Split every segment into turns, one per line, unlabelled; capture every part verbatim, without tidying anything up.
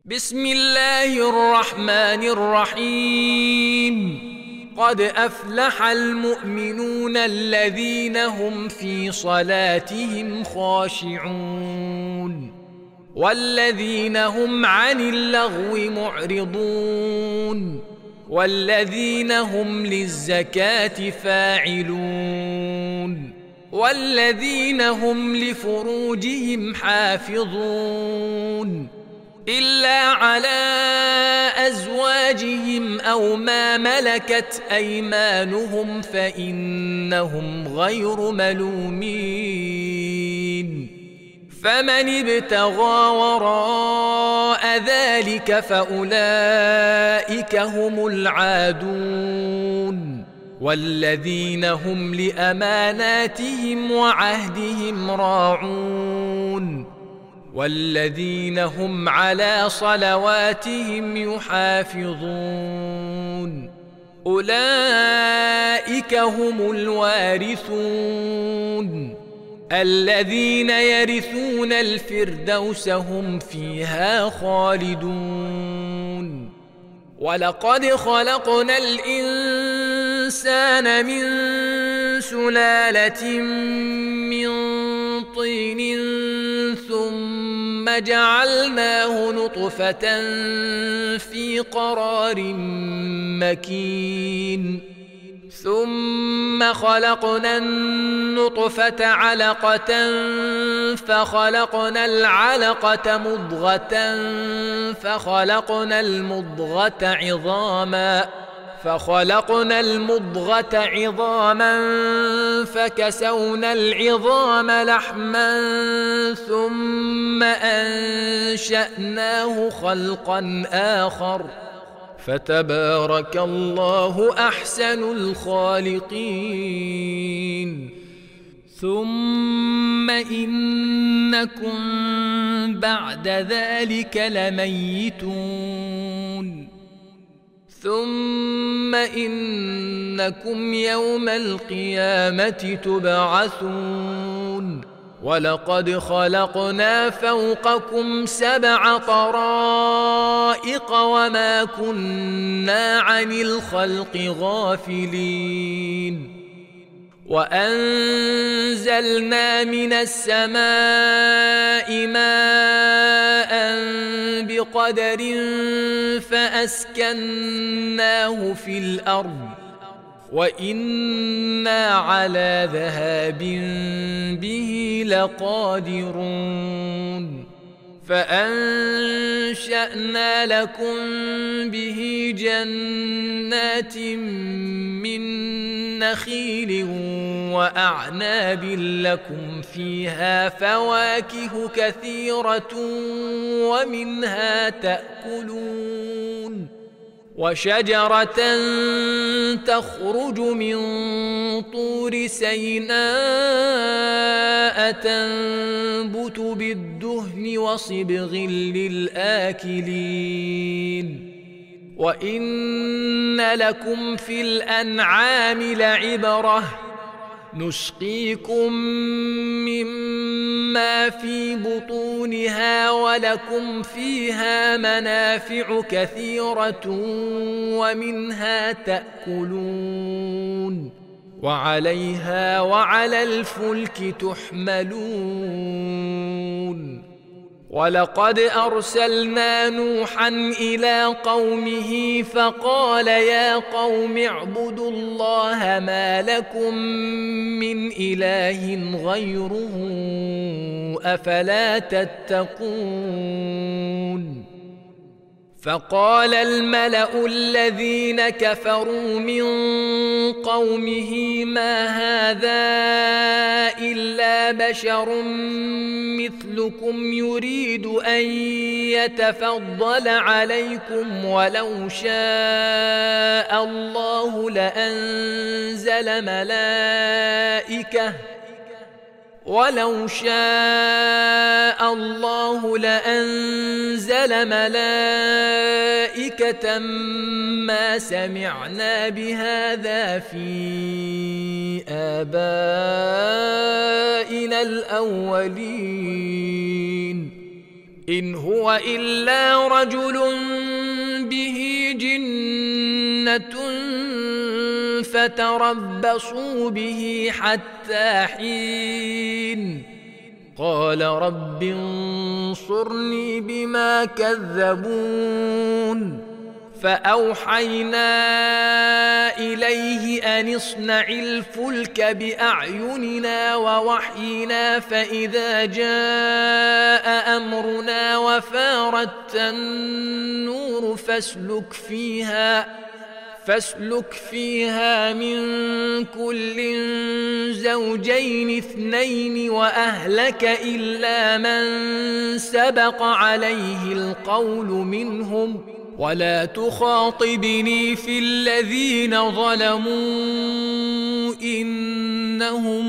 بسم الله الرحمن الرحيم. قد أفلح المؤمنون الذين هم في صلاتهم خاشعون والذين هم عن اللغو معرضون والذين هم للزكاة فاعلون والذين هم لفروجهم حافظون إلا على أزواجهم أو ما ملكت أيمانهم فإنهم غير ملومين. فمن ابتغى وراء ذلك فأولئك هم العادون والذين هم لأماناتهم وعهدهم راعون والذين هم على صلواتهم يحافظون. أولئك هم الوارثون الذين يرثون الفردوس هم فيها خالدون. ولقد خلقنا الإنسان من سلالة من طين ثم جعلناه نطفة في قرار مكين ثم خلقنا النطفة علقة فخلقنا العلقة مضغة فخلقنا المضغة عظاما فخلقنا المضغة عظاما فكسونا العظام لحما ثم أنشأناه خلقا آخر فتبارك الله أحسن الخالقين. ثم إنكم بعد ذلك لميتون ثم إنكم يوم القيامة تبعثون. ولقد خلقنا فوقكم سبع طرائق وما كنا عن الخلق غافلين. وأنزلنا من السماء ماء بقدر فأسكناه في الأرض وإنا على ذهاب به لقادرون. فأنشأنا لكم به جنات من نخيل وأعناب لكم فيها فواكه كثيرة ومنها تأكلون. وشجرة تخرج من طور سيناء تنبت بالدهن وصبغ للآكلين. وإن لكم في الأنعام لعبرة نسقيكم مما في بطونها ولكم فيها منافع كثيرة ومنها تأكلون وعليها وعلى الفلك تحملون. ولقد أرسلنا نوحا إلى قومه فقال يا قوم اعبدوا الله ما لكم من إله غيره أفلا تتقون. فقال الملأ الذين كفروا من قومه ما هذا إلا بشر مثلكم يريد أن يتفضل عليكم ولو شاء الله لأنزل ملائكة ولو شاء الله لأنزل ملائكة ما سمعنا بهذا في آبائنا الأولين إن هو إلا رجل به جنة فتربصوا به حتى حين قال رب انصرني بما كذبون فأوحينا إليه أن اصنع الفلك بأعيننا ووحينا فإذا جاء أمرنا وفارت النور فاسلك فيها فاسلك فيها من كل زوجين اثنين وأهلك إلا من سبق عليه القول منهم ولا تخاطبني في الذين ظلموا إنهم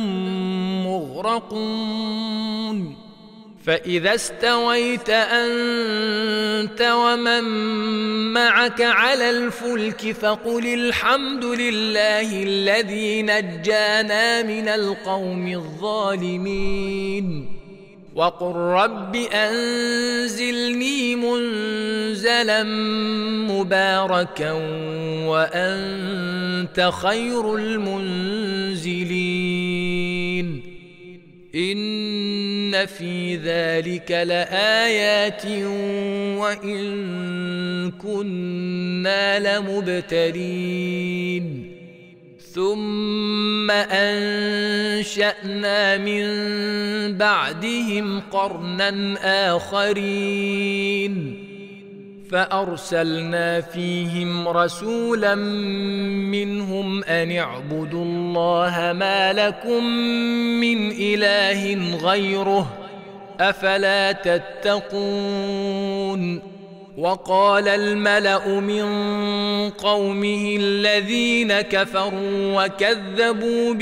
مغرقون فإذا استويت أنت ومن معك على الفلك فقل الحمد لله الذي نجانا من القوم الظالمين وقل رب أنزلني منزلا مباركا وأنت خير المنزلين إن في ذلك لآيات وإن كنا لمبتلين ثم أنشأنا من بعدهم قرنا آخرين فأرسلنا فيهم رسولا منهم أن اعبدوا الله ما لكم من إله غيره أفلا تتقون وقال الملأ من قومه الذين كفروا وكذبوا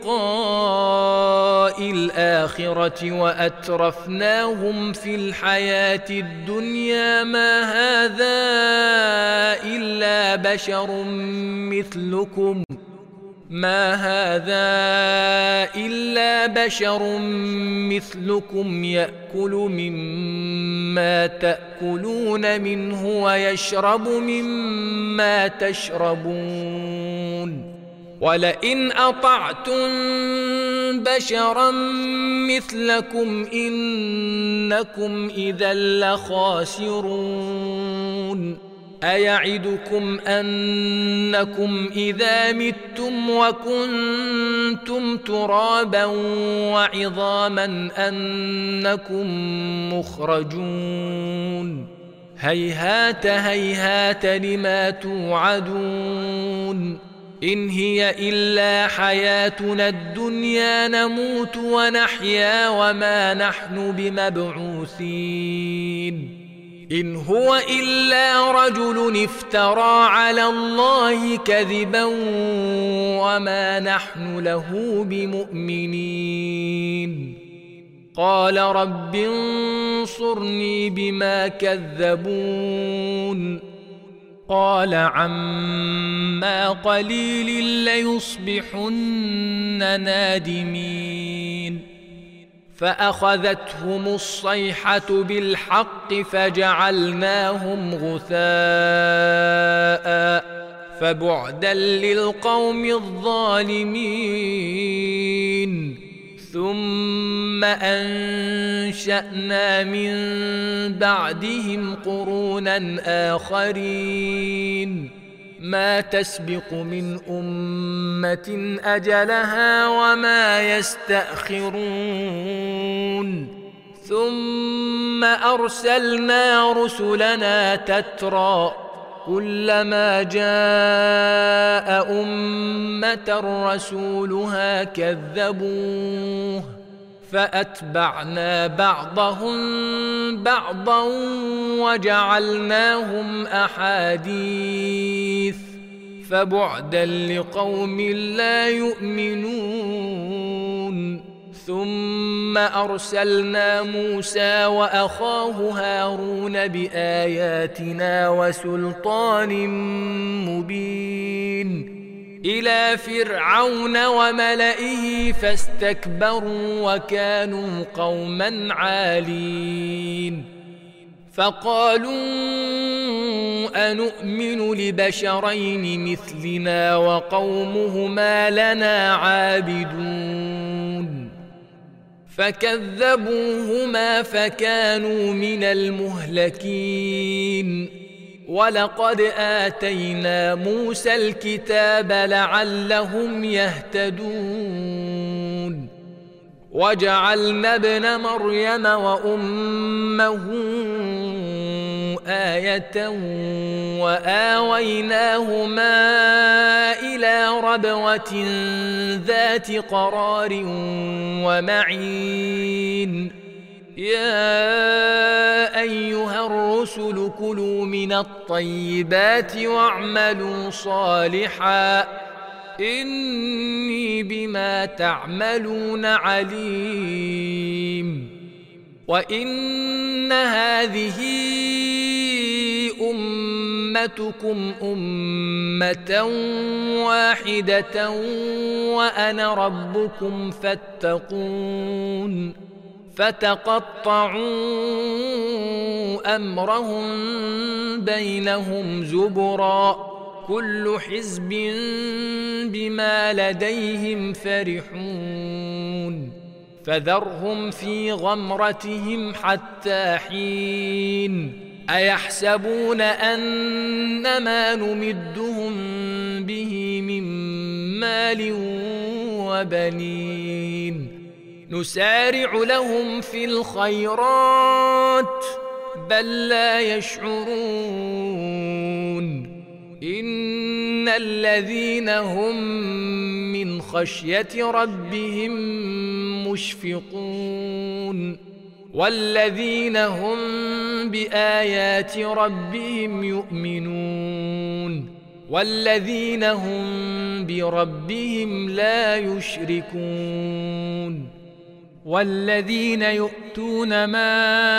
بلقاء الآخرة وأترفناهم في الحياة الدنيا ما هذا إلا بشر مثلكم ما هذا إلا بشر مثلكم يأكل مما تأكلون منه ويشرب مما تشربون ولئن أطعتم بشرا مثلكم إنكم إذا لخاسرون أيعدكم أنكم إذا متم وكنتم ترابا وعظاما أنكم مخرجون هيهات هيهات لما توعدون إن هي إلا حياتنا الدنيا نموت ونحيا وما نحن بمبعوثين إن هو إلا رجل افترى على الله كذبا وما نحن له بمؤمنين قال رب انصرني بما كذبون قال عما قليل ليصبحن نادمين فأخذتهم الصيحة بالحق فجعلناهم غثاء فبعدا للقوم الظالمين ثم أنشأنا من بعدهم قرونا آخرين ما تسبق من أمة أجلها وما يستأخرون ثم أرسلنا رسلنا تترى كلما جاء أمة رسولها كذبوه فأتبعنا بعضهم بعضا وجعلناهم أحاديث فبعدا لقوم لا يؤمنون ثم أرسلنا موسى وأخاه هارون بآياتنا وسلطان مبين إلى فرعون وملئه فاستكبروا وكانوا قوما عالين فقالوا أنؤمن لبشرين مثلنا وقومهما لنا عابدون فكذبوهما فكانوا من المهلكين ولقد آتينا موسى الكتاب لعلهم يهتدون وجعلنا ابن مريم وأمه آية وآويناهما إلى ربوة ذات قرار ومعين يا أيها الرسل كلوا من الطيبات واعملوا صالحا إني بما تعملون عليم وإن هذه أمتكم أمة واحدة وأنا ربكم فاتقون فتقطعوا أمرهم بينهم زبرا كل حزب بما لديهم فرحون فذرهم في غمرتهم حتى حين أيحسبون أن ما نمدهم به من مال وبنين نسارع لهم في الخيرات بل لا يشعرون إن الذين هم من خشية ربهم مشفقون والذين هم بآيات ربهم يؤمنون والذين هم بربهم لا يشركون والذين يؤتون ما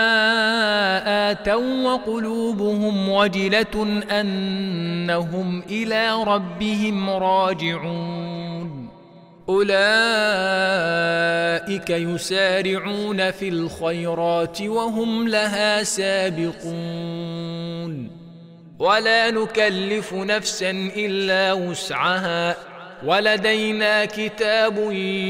آتوا وقلوبهم وجلة أنهم إلى ربهم راجعون أولئك يسارعون في الخيرات وهم لها سابقون ولا نكلف نفسا إلا وسعها ولدينا كتاب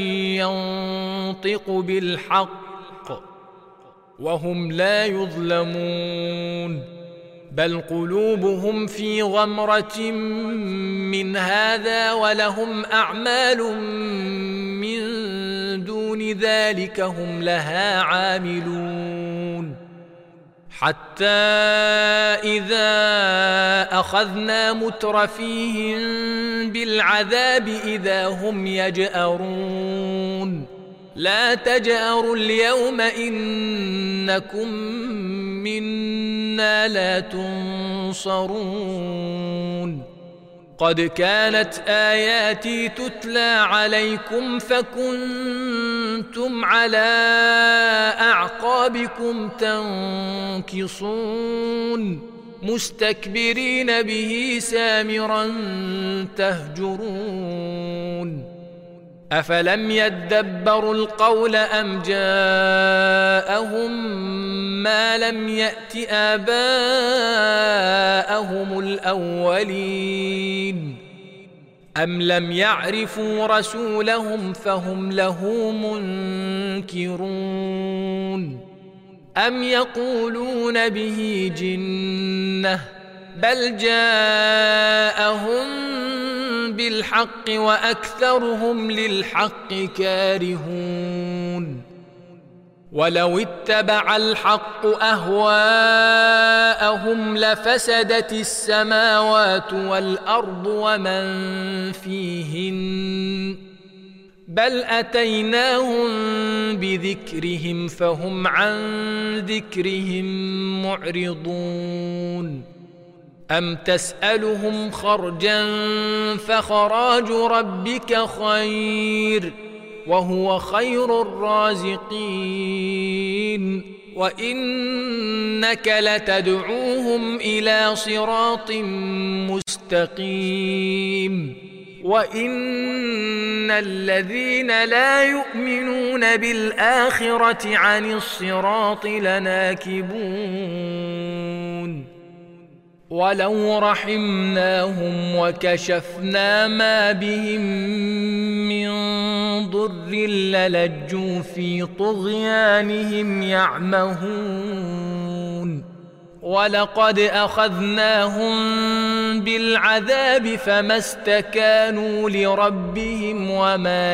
ينطق بالحق وهم لا يظلمون بل قلوبهم في غمرة من هذا ولهم أعمال من دون ذلك هم لها عاملون حتى إذا أخذنا مترفيهم بالعذاب إذا هم يجأرون لا تجأروا اليوم إنكم منا لا تنصرون قد كانت آياتي تتلى عليكم فكنتم على أعقابكم تنكصون مستكبرين به سامرا تهجرون أفلم يدبروا القول أم جاءهم ما لم يأت آباءهم الأولين أم لم يعرفوا رسولهم فهم له منكرون أم يقولون به جنة بل جاءهم بالحق وأكثرهم للحق كارهون ولو اتبع الحق أهواءهم لفسدت السماوات والأرض ومن فيهن بل أتيناهم بذكرهم فهم عن ذكرهم معرضون أم تسألهم خرجا فخراج ربك خير وهو خير الرازقين وإنك لتدعوهم إلى صراط مستقيم وإن الذين لا يؤمنون بالآخرة عن الصراط لناكبون ولو رحمناهم وكشفنا ما بهم من ضر للجوا في طغيانهم يعمهون ولقد أخذناهم بالعذاب فما استكانوا لربهم وما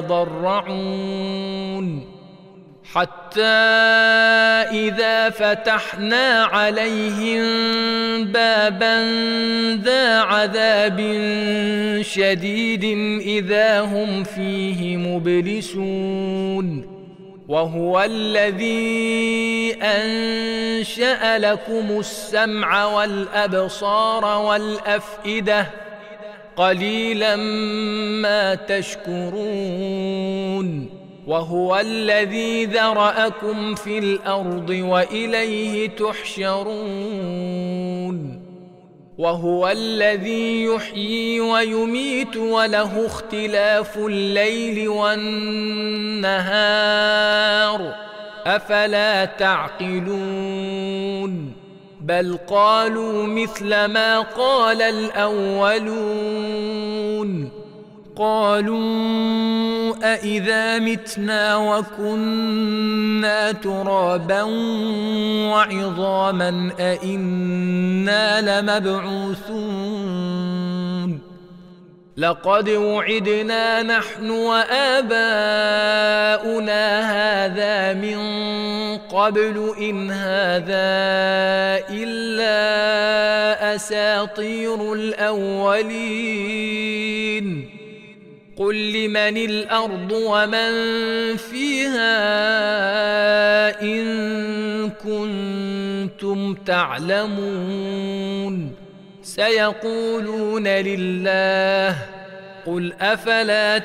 يتضرعون حتى إذا فتحنا عليهم بابا ذا عذاب شديد إذا هم فيه مبلسون وهو الذي أنشأ لكم السمع والأبصار والأفئدة قليلا ما تشكرون وهو الذي ذرأكم في الأرض وإليه تحشرون وهو الذي يحيي ويميت وله اختلاف الليل والنهار أفلا تعقلون بل قالوا مثل ما قال الأولون قالوا أإذا متنا وكنا ترابا وعظاما أإنا لمبعوثون لقد وعدنا نحن وآباؤنا هذا من قبل إن هذا إلا أساطير الأولين قل لمن الأرض ومن فيها إن كنتم تعلمون سيقولون لله قل أفلا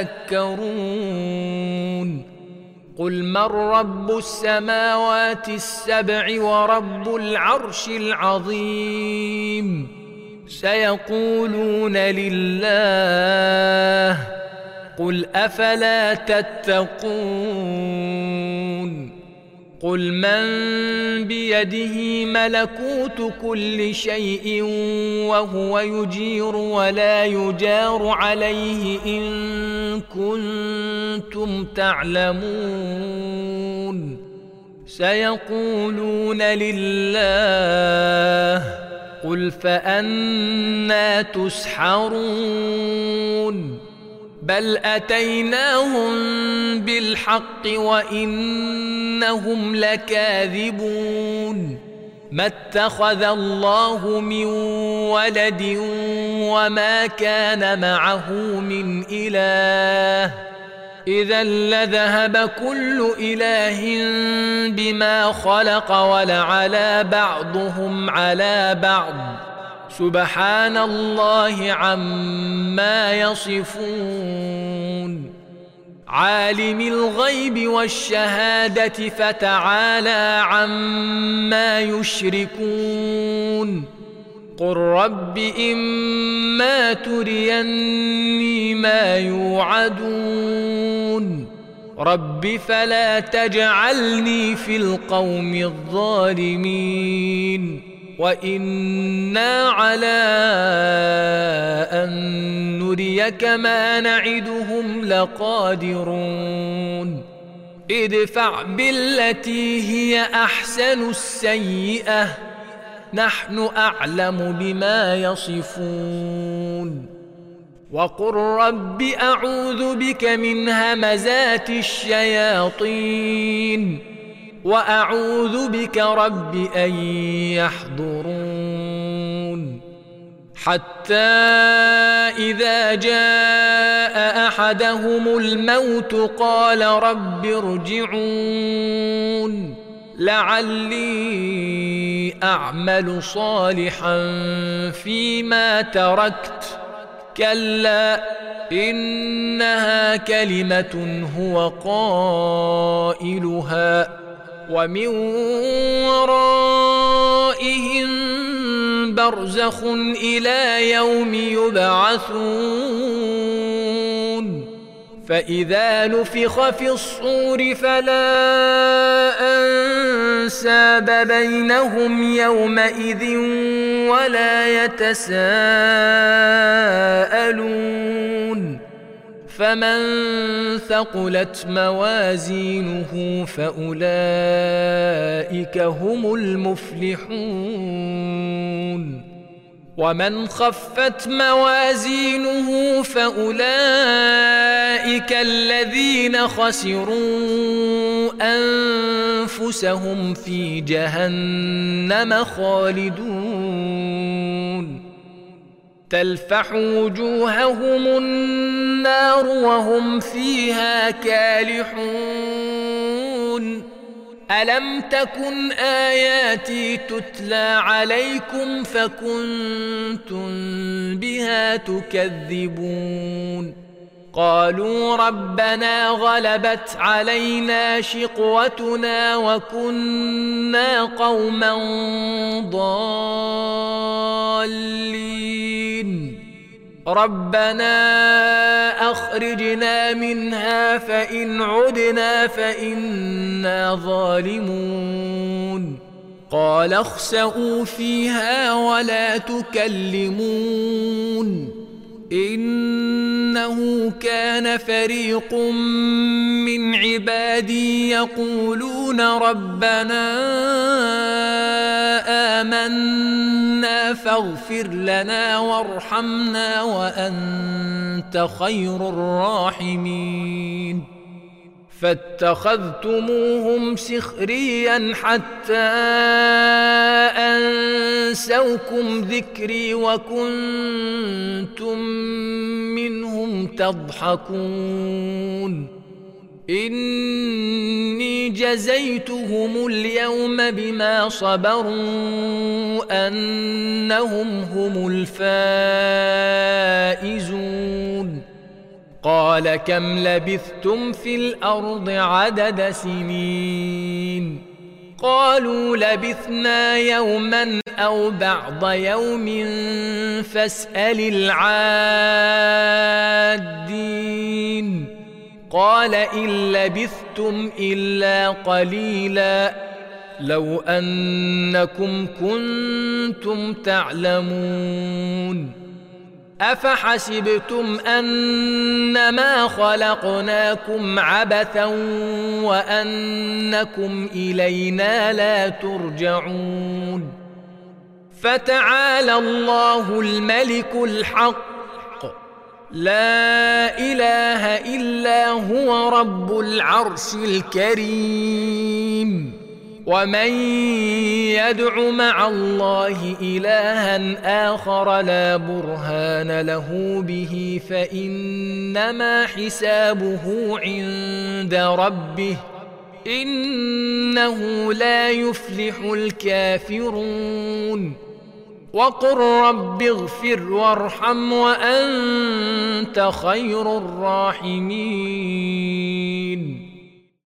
تذكرون قل من رب السماوات السبع ورب العرش العظيم سيقولون لله قل أفلا تتقون قل من بيده ملكوت كل شيء وهو يجير ولا يجار عليه إن كنتم تعلمون سيقولون لله قل فأنى تسحرون بل أتيناهم بالحق وإنهم لكاذبون ما اتخذ الله من ولد وما كان معه من إله إذا لذهب كل إله بما خلق ولعلى بعضهم على بعض سبحان الله عما يصفون عالم الغيب والشهادة فتعالى عما يشركون قل رب إما تريني ما يوعدون رب فلا تجعلني في القوم الظالمين وإنا على أن نريك ما نعدهم لقادرون ادفع بالتي هي أحسن السيئة نحن أعلم بما يصفون وقل رب أعوذ بك من همزات الشياطين وأعوذ بك رب أن يحضرون حتى إذا جاء أحدهم الموت قال رب ارجعون لعلي أعمل صالحا فيما تركت كلا إنها كلمة هو قائلها ومن ورائهم برزخ إلى يوم يبعثون فإذا نفخ في الصور فلا أنساب بينهم يومئذ ولا يتساءلون فمن ثقلت موازينه فأولئك هم المفلحون ومن خفت موازينه فأولئك الذين خسروا أنفسهم في جهنم خالدون تلفح وجوههم النار وهم فيها كالحون ألم تكن آياتي تتلى عليكم فكنتم بها تكذبون قالوا ربنا غلبت علينا شقوتنا وكنا قوما ضالين ربنا أخرجنا منها فإن عدنا فإنا ظالمون قال اخسئوا فيها ولا تكلمون إنه كان فريق من عبادي يقولون ربنا آمنا فاغفر لنا وارحمنا وأنت خير الراحمين فاتخذتموهم سخريا حتى أنسوكم ذكري وكنتم منهم تضحكون إني جزيتهم اليوم بما صبروا أنهم هم الفائزون قال كم لبثتم في الأرض عدد سنين قالوا لبثنا يوما أو بعض يوم فاسأل العادين قال إن لبثتم إلا قليلا لو أنكم كنتم تعلمون أفحسبتم أنما خلقناكم عبثا وأنكم إلينا لا ترجعون فتعالى الله الملك الحق لا إله إلا هو رب العرش الكريم ومن يدع مع الله إلها آخر لا برهان له به فإنما حسابه عند ربه إنه لا يفلح الكافرون وقل رب اغفر وارحم وأنت خير الراحمين